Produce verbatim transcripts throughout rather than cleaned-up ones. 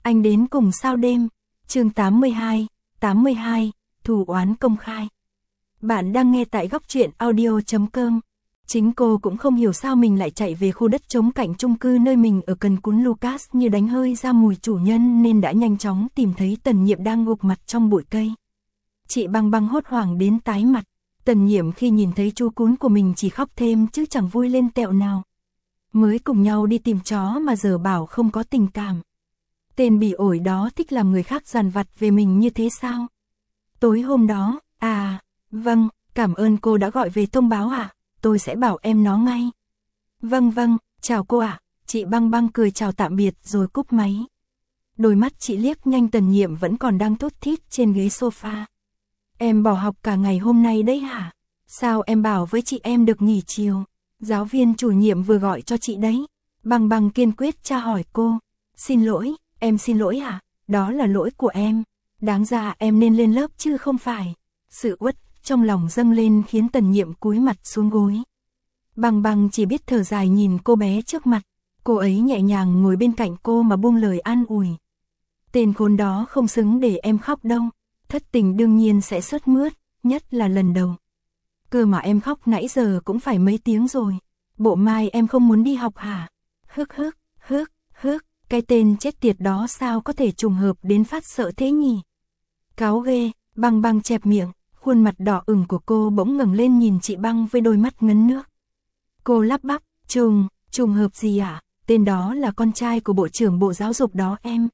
Anh đến cùng sao đêm, chương tám mươi hai, tám mươi hai, thù oán công khai. Bạn đang nghe tại góc truyện audio chấm com. Chính cô cũng không hiểu sao mình lại chạy về khu đất trống cạnh chung cư nơi mình ở cần cún Lucas như đánh hơi ra mùi chủ nhân nên đã nhanh chóng tìm thấy Tần Nhiệm đang gục mặt trong bụi cây. Chị Băng Băng hốt hoảng đến tái mặt. Tần Nhiệm khi nhìn thấy chú cún của mình chỉ khóc thêm chứ chẳng vui lên tẹo nào. Mới cùng nhau đi tìm chó mà giờ bảo không có tình cảm. Tên bị ổi đó thích làm người khác dằn vặt về mình như thế sao? Tối hôm đó, à, vâng, cảm ơn cô đã gọi về thông báo ạ, à? Tôi sẽ bảo em nó ngay. Vâng vâng, chào cô ạ, à? Chị Băng Băng cười chào tạm biệt rồi cúp máy. Đôi mắt chị liếc nhanh Tần Nhiệm vẫn còn đang thút thít trên ghế sofa. Em bỏ học cả ngày hôm nay đấy hả? Sao em bảo với chị em được nghỉ chiều? Giáo viên chủ nhiệm vừa gọi cho chị đấy. Băng Băng kiên quyết tra hỏi cô. Xin lỗi, em xin lỗi hả? Đó là lỗi của em. Đáng ra em nên lên lớp chứ không phải. Sự uất trong lòng dâng lên khiến Tần Nhiệm cúi mặt xuống gối. Băng Băng chỉ biết thở dài nhìn cô bé trước mặt. Cô ấy nhẹ nhàng ngồi bên cạnh cô mà buông lời an ủi. Tên khốn đó không xứng để em khóc đâu. Thất tình đương nhiên sẽ sướt mướt, nhất là lần đầu. Cơ mà em khóc nãy giờ cũng phải mấy tiếng rồi. Bộ mai em không muốn đi học hả? Hức hức, hức, hức, cái tên chết tiệt đó sao có thể trùng hợp đến phát sợ thế nhỉ? Cáo ghê, Băng Băng chẹp miệng, khuôn mặt đỏ ửng của cô bỗng ngẩng lên nhìn chị Băng với đôi mắt ngấn nước. Cô lắp bắp, trùng, trùng hợp gì ạ? À? Tên đó là con trai của bộ trưởng bộ giáo dục đó em.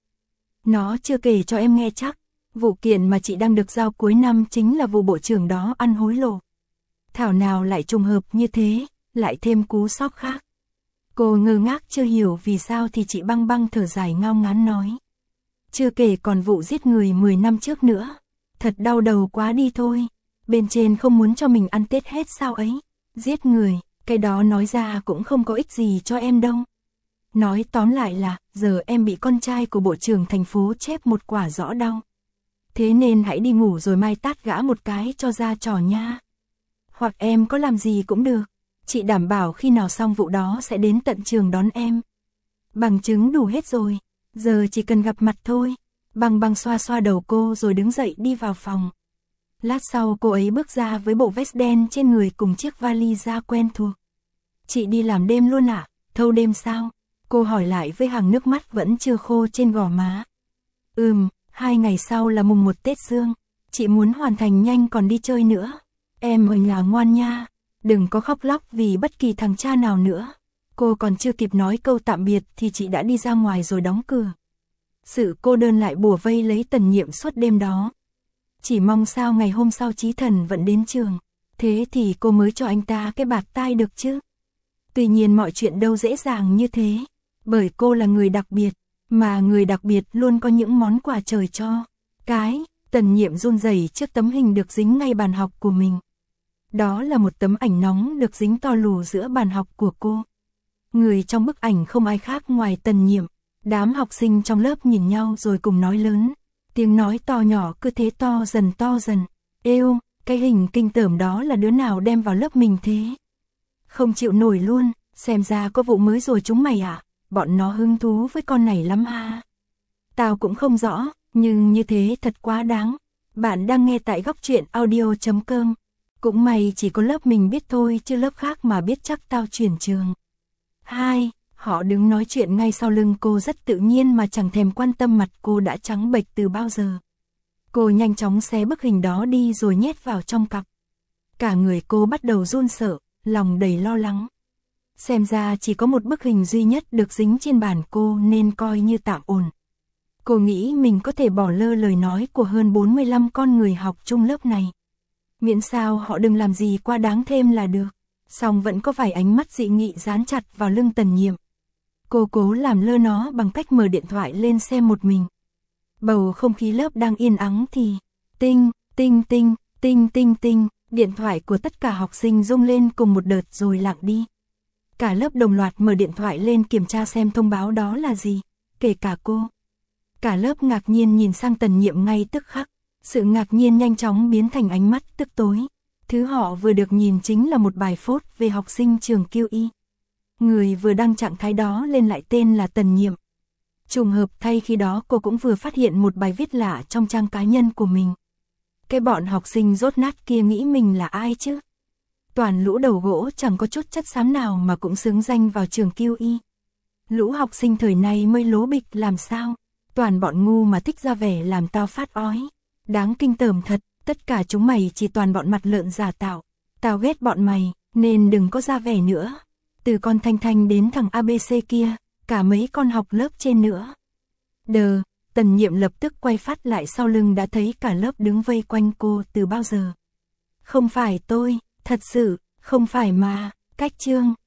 Nó chưa kể cho em nghe chắc. Vụ kiện mà chị đang được giao cuối năm chính là vụ bộ trưởng đó ăn hối lộ. Thảo nào lại trùng hợp như thế, lại thêm cú sốc khác. Cô ngơ ngác chưa hiểu vì sao thì chị Băng Băng thở dài ngao ngán nói. Chưa kể còn vụ giết người mười năm trước nữa. Thật đau đầu quá đi thôi. Bên trên không muốn cho mình ăn Tết hết sao ấy. Giết người, cái đó nói ra cũng không có ích gì cho em đâu. Nói tóm lại là, giờ em bị con trai của bộ trưởng thành phố chép một quả rõ đau. Thế nên hãy đi ngủ rồi mai tát gã một cái cho ra trò nha. Hoặc em có làm gì cũng được. Chị đảm bảo khi nào xong vụ đó sẽ đến tận trường đón em. Bằng chứng đủ hết rồi. Giờ chỉ cần gặp mặt thôi. Băng Băng xoa xoa đầu cô rồi đứng dậy đi vào phòng. Lát sau cô ấy bước ra với bộ vest đen trên người cùng chiếc vali da quen thuộc. Chị đi làm đêm luôn à? Thâu đêm sao? Cô hỏi lại với hàng nước mắt vẫn chưa khô trên gò má. Ừm. Hai ngày sau là mùng một Tết Dương. Chị muốn hoàn thành nhanh còn đi chơi nữa. Em ở nhà ngoan nha. Đừng có khóc lóc vì bất kỳ thằng cha nào nữa. Cô còn chưa kịp nói câu tạm biệt thì chị đã đi ra ngoài rồi đóng cửa. Sự cô đơn lại bủa vây lấy Tần Nhiệm suốt đêm đó. Chỉ mong sao ngày hôm sau Chí Thần vẫn đến trường. Thế thì cô mới cho anh ta cái bạt tai được chứ. Tuy nhiên mọi chuyện đâu dễ dàng như thế. Bởi cô là người đặc biệt. Mà người đặc biệt luôn có những món quà trời cho. Cái, Tần Nhiệm run rẩy trước tấm hình được dính ngay bàn học của mình. Đó là một tấm ảnh nóng được dính to lù giữa bàn học của cô. Người trong bức ảnh không ai khác ngoài Tần Nhiệm. Đám học sinh trong lớp nhìn nhau rồi cùng nói lớn. Tiếng nói to nhỏ cứ thế to dần to dần. Êu, cái hình kinh tởm đó là đứa nào đem vào lớp mình thế? Không chịu nổi luôn, xem ra có vụ mới rồi chúng mày à? Bọn nó hứng thú với con này lắm ha. Tao cũng không rõ, nhưng như thế thật quá đáng. Bạn đang nghe tại góc truyện audio chấm com. Cũng may chỉ có lớp mình biết thôi chứ lớp khác mà biết chắc tao chuyển trường. Hai, họ đứng nói chuyện ngay sau lưng cô rất tự nhiên mà chẳng thèm quan tâm mặt cô đã trắng bệch từ bao giờ. Cô nhanh chóng xé bức hình đó đi rồi nhét vào trong cặp. Cả người cô bắt đầu run sợ, lòng đầy lo lắng. Xem ra chỉ có một bức hình duy nhất được dính trên bàn cô nên coi như tạm ổn. Cô nghĩ mình có thể bỏ lơ lời nói của hơn bốn mươi lăm con người học chung lớp này. Miễn sao họ đừng làm gì quá đáng thêm là được. Song vẫn có vài ánh mắt dị nghị dán chặt vào lưng Tần Nhiệm. Cô cố làm lơ nó bằng cách mở điện thoại lên xem một mình. Bầu không khí lớp đang yên ắng thì tinh, tinh tinh, tinh tinh tinh, điện thoại của tất cả học sinh rung lên cùng một đợt rồi lặng đi. Cả lớp đồng loạt mở điện thoại lên kiểm tra xem thông báo đó là gì, kể cả cô. Cả lớp ngạc nhiên nhìn sang Tần Nhiệm ngay tức khắc. Sự ngạc nhiên nhanh chóng biến thành ánh mắt tức tối. Thứ họ vừa được nhìn chính là một bài phốt về học sinh trường quy. Người vừa đăng trạng thái đó lên lại tên là Tần Nhiệm. Trùng hợp thay khi đó cô cũng vừa phát hiện một bài viết lạ trong trang cá nhân của mình. Cái bọn học sinh dốt nát kia nghĩ mình là ai chứ? Toàn lũ đầu gỗ chẳng có chút chất xám nào mà cũng xứng danh vào trường quy y. Lũ học sinh thời này mới lố bịch làm sao? Toàn bọn ngu mà thích ra vẻ làm tao phát ói. Đáng kinh tởm thật, tất cả chúng mày chỉ toàn bọn mặt lợn giả tạo. Tao ghét bọn mày, nên đừng có ra vẻ nữa. Từ con Thanh Thanh đến thằng a bê xê kia, cả mấy con học lớp trên nữa. Đờ, Tần Nhiệm lập tức quay phát lại sau lưng đã thấy cả lớp đứng vây quanh cô từ bao giờ. Không phải tôi, thật sự, không phải mà, Cách Trương,